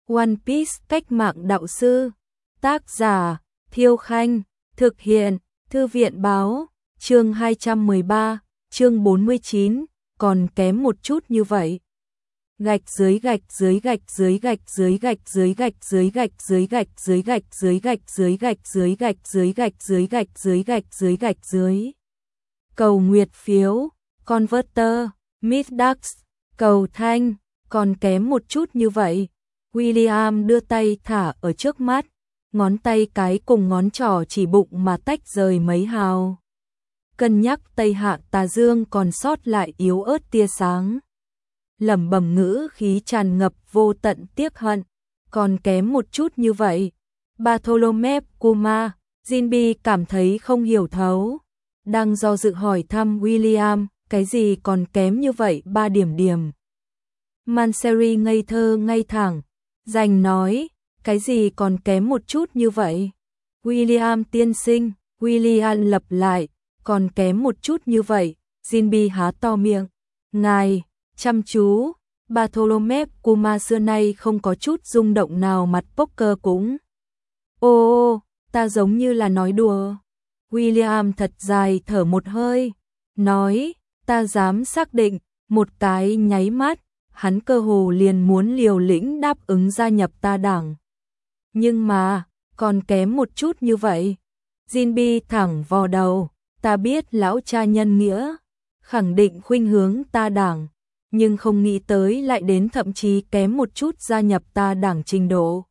One Piece cách mạng đạo sư. Tác giả Thiêu Khanh. Thực hiện Thư viện Báo. Chương 213, chương 49, còn kém một chút như vậy. Gạch dưới gạch dưới gạch dưới gạch dưới gạch dưới gạch dưới gạch dưới gạch dưới gạch dưới gạch dưới gạch dưới gạch dưới gạch dưới gạch dưới gạch dưới gạch dưới. Cầu nguyệt phiếu, Converter, Middax, cầu thanh, còn kém một chút như vậy. William đưa tay thả ở trước mắt, ngón tay cái cùng ngón trỏ chỉ bụng mà tách rời mấy hào. Cân nhắc Tây Hạ Tà Dương còn sót lại yếu ớt tia sáng. Lẩm bẩm ngữ khí tràn ngập vô tận tiếc hận, còn kém một chút như vậy. Bartholomew Kuma, Jinbe cảm thấy không hiểu thấu, đang do dự hỏi thăm William, cái gì còn kém như vậy 3 điểm. Manseri ngây thơ ngay thẳng, dành nói, cái gì còn kém một chút như vậy? William tiên sinh, William lặp lại, còn kém một chút như vậy. Jinbe há to miệng, ngài, chăm chú. Bartholomew Kuma xưa nay không có chút rung động nào, mặt poker cũng. Ô, ta giống như là nói đùa. William thật dài thở một hơi, nói, ta dám xác định, một cái nháy mắt, hắn cơ hồ liền muốn liều lĩnh đáp ứng gia nhập ta đảng. Nhưng mà, còn kém một chút như vậy. Jinbe thẳng vò đầu, ta biết lão cha nhân nghĩa, khẳng định khuynh hướng ta đảng, nhưng không nghĩ tới lại đến thậm chí kém một chút gia nhập ta đảng trình độ.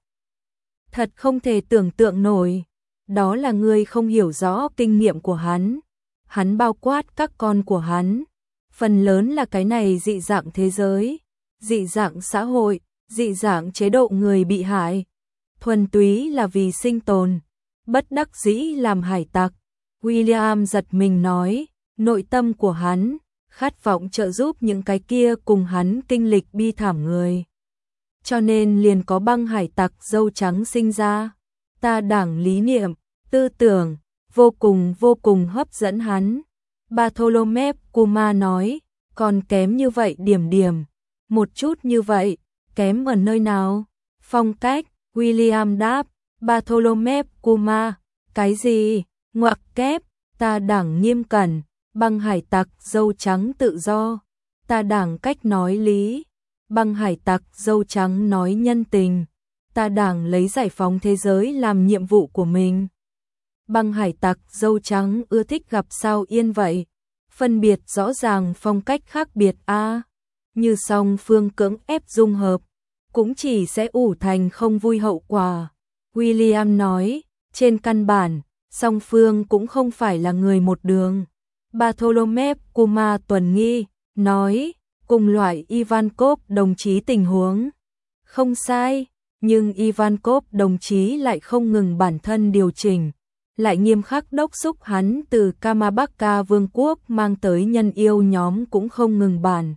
Thật không thể tưởng tượng nổi, đó là người không hiểu rõ kinh nghiệm của hắn. Hắn bao quát các con của hắn, phần lớn là cái này dị dạng thế giới, dị dạng xã hội, dị dạng chế độ người bị hại, thuần túy là vì sinh tồn, bất đắc dĩ làm hải tặc. William giật mình nói, nội tâm của hắn khát vọng trợ giúp những cái kia cùng hắn kinh lịch bi thảm người. Cho nên liền có băng hải tặc dâu trắng sinh ra. Ta đảng lý niệm, tư tưởng, vô cùng hấp dẫn hắn. Bartholomew Kuma nói, còn kém như vậy điểm. Một chút như vậy, kém ở nơi nào? Phong cách, William đáp, Bartholomew Kuma, cái gì? Ngoặc kép, ta đảng nghiêm cẩn, băng hải tặc dâu trắng tự do. Ta đảng cách nói lý, băng hải tặc dâu trắng nói nhân tình. Ta đảng lấy giải phóng thế giới làm nhiệm vụ của mình. Băng hải tặc dâu trắng ưa thích gặp sao yên vậy. Phân biệt rõ ràng phong cách khác biệt a, như song phương cưỡng ép dung hợp, cũng chỉ sẽ ủ thành không vui hậu quả. William nói, trên căn bản, song phương cũng không phải là người một đường. Bartholomew Kuma tuần nghi, nói, cùng loại Ivankov đồng chí tình huống. Không sai, nhưng Ivankov đồng chí lại không ngừng bản thân điều chỉnh, lại nghiêm khắc đốc thúc hắn từ Kamabaka Vương quốc mang tới nhân yêu nhóm cũng không ngừng bản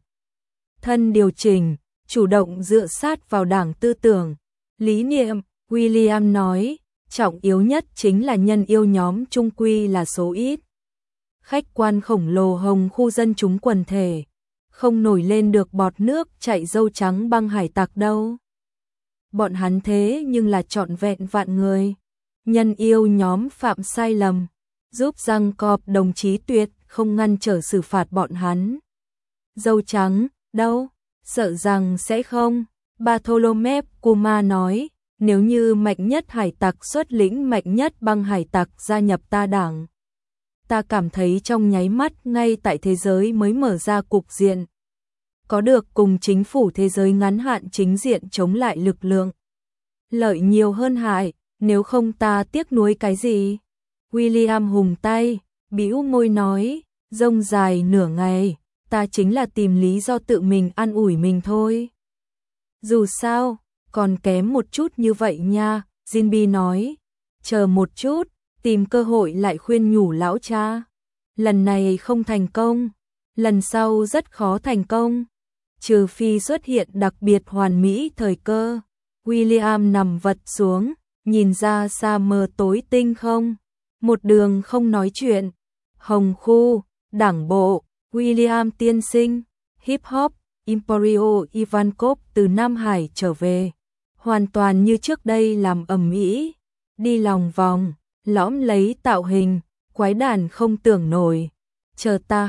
thân điều chỉnh, chủ động dựa sát vào đảng tư tưởng, lý niệm. William nói, trọng yếu nhất chính là nhân yêu nhóm trung quy là số ít. Khách quan khổng lồ hồng khu dân chúng quần thể, không nổi lên được bọt nước chảy dâu trắng băng hải tặc đâu. Bọn hắn thế nhưng là trọn vẹn vạn người. Nhân yêu nhóm phạm sai lầm, giúp răng cọp đồng chí tuyệt không ngăn trở xử phạt bọn hắn. Dâu trắng, đâu, sợ rằng sẽ không. Bartholomew Kuma nói, nếu như mạnh nhất hải tặc xuất lĩnh mạnh nhất băng hải tặc gia nhập ta đảng, ta cảm thấy trong nháy mắt ngay tại thế giới mới mở ra cục diện. Có được cùng chính phủ thế giới ngắn hạn chính diện chống lại lực lượng. Lợi nhiều hơn hại, nếu không ta tiếc nuối cái gì? William hùng tay, bĩu môi nói, rông dài nửa ngày, ta chính là tìm lý do tự mình an ủi mình thôi. Dù sao, còn kém một chút như vậy nha, Jinbe nói. Chờ một chút, tìm cơ hội lại khuyên nhủ lão cha. Lần này không thành công, lần sau rất khó thành công. Trừ phi xuất hiện đặc biệt hoàn mỹ thời cơ. William nằm vật xuống, nhìn ra xa mờ tối tinh không. Một đường không nói chuyện. Hồng khu, đảng bộ, William tiên sinh, hip hop, Emporio Ivankov từ Nam Hải trở về. hoàn toàn như trước đây làm ầm ĩ, đi lòng vòng, lõm lấy tạo hình, quái đản không tưởng nổi. Chờ ta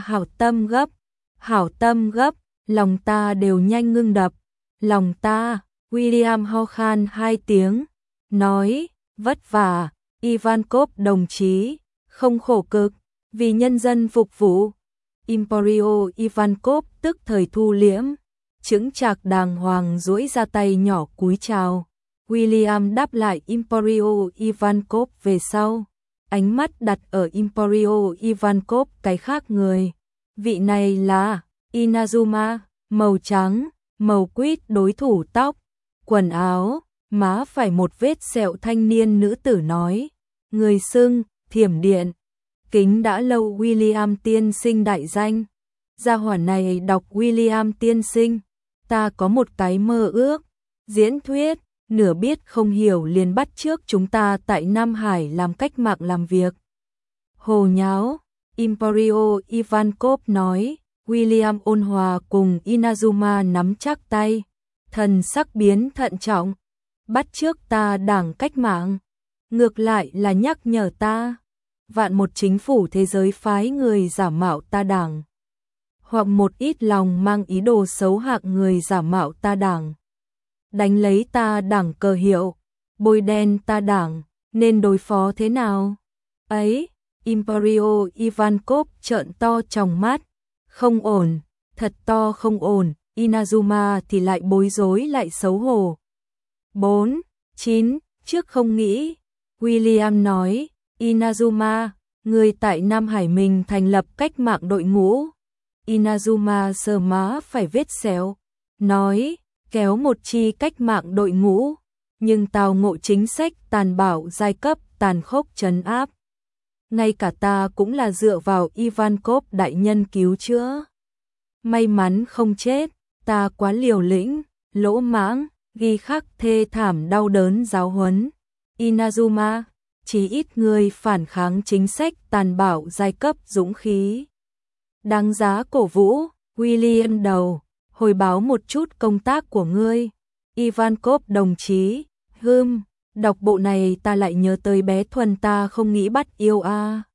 hảo tâm gấp, lòng ta đều nhanh ngưng đập, lòng ta. William ho khan 2 tiếng, nói, vất vả, Ivankov đồng chí, không khổ cực, vì nhân dân phục vụ. Emporio Ivankov tức thời thu liễm, chững chạc đàng hoàng duỗi ra tay nhỏ cúi chào. William đáp lại Emporio Ivankov về sau, ánh mắt đặt ở Emporio Ivankov cái khác người. Vị này là Inazuma, màu trắng, màu quýt đối thủ tóc, quần áo, má phải một vết sẹo thanh niên nữ tử nói. Người xưng, Thiểm Điện. Kính đã lâu William tiên sinh đại danh. Gia hỏa này đọc William tiên sinh. Ta có một cái mơ ước. Diễn thuyết, nửa biết không hiểu liền bắt trước chúng ta tại Nam Hải làm cách mạng làm việc. Hồ nháo, Emporio Ivankov nói. William ôn hòa cùng Inazuma nắm chắc tay. Thần sắc biến thận trọng. Bắt trước ta đảng cách mạng. Ngược lại là nhắc nhở ta. Vạn một chính phủ thế giới phái người giả mạo ta đảng. Hoặc một ít lòng mang ý đồ xấu hạng người giả mạo ta đảng. Đánh lấy ta đảng cờ hiệu. Bôi đen ta đảng. Nên đối phó thế nào? Ấy, Emporio Ivankov trợn to tròng mắt. Không ổn, thật to không ổn. Inazuma thì lại bối rối lại xấu hổ. 4, 9, trước không nghĩ. William nói, Inazuma, người tại Nam Hải mình thành lập cách mạng đội ngũ. Inazuma sờ má phải vết xéo, nói, kéo một chi cách mạng đội ngũ, nhưng tào ngộ chính sách tàn bạo giai cấp tàn khốc trấn áp. Ngay cả ta cũng là dựa vào Ivankov đại nhân cứu chữa. May mắn không chết, ta quá liều lĩnh, lỗ mãng, ghi khắc thê thảm đau đớn giáo huấn. Inazuma, chỉ ít người phản kháng chính sách tàn bạo giai cấp dũng khí. Đáng giá cổ vũ, William đầu, hồi báo một chút công tác của ngươi. Ivankov đồng chí, đọc bộ này ta lại nhớ tới bé Thuần ta không nghĩ bắt yêu a.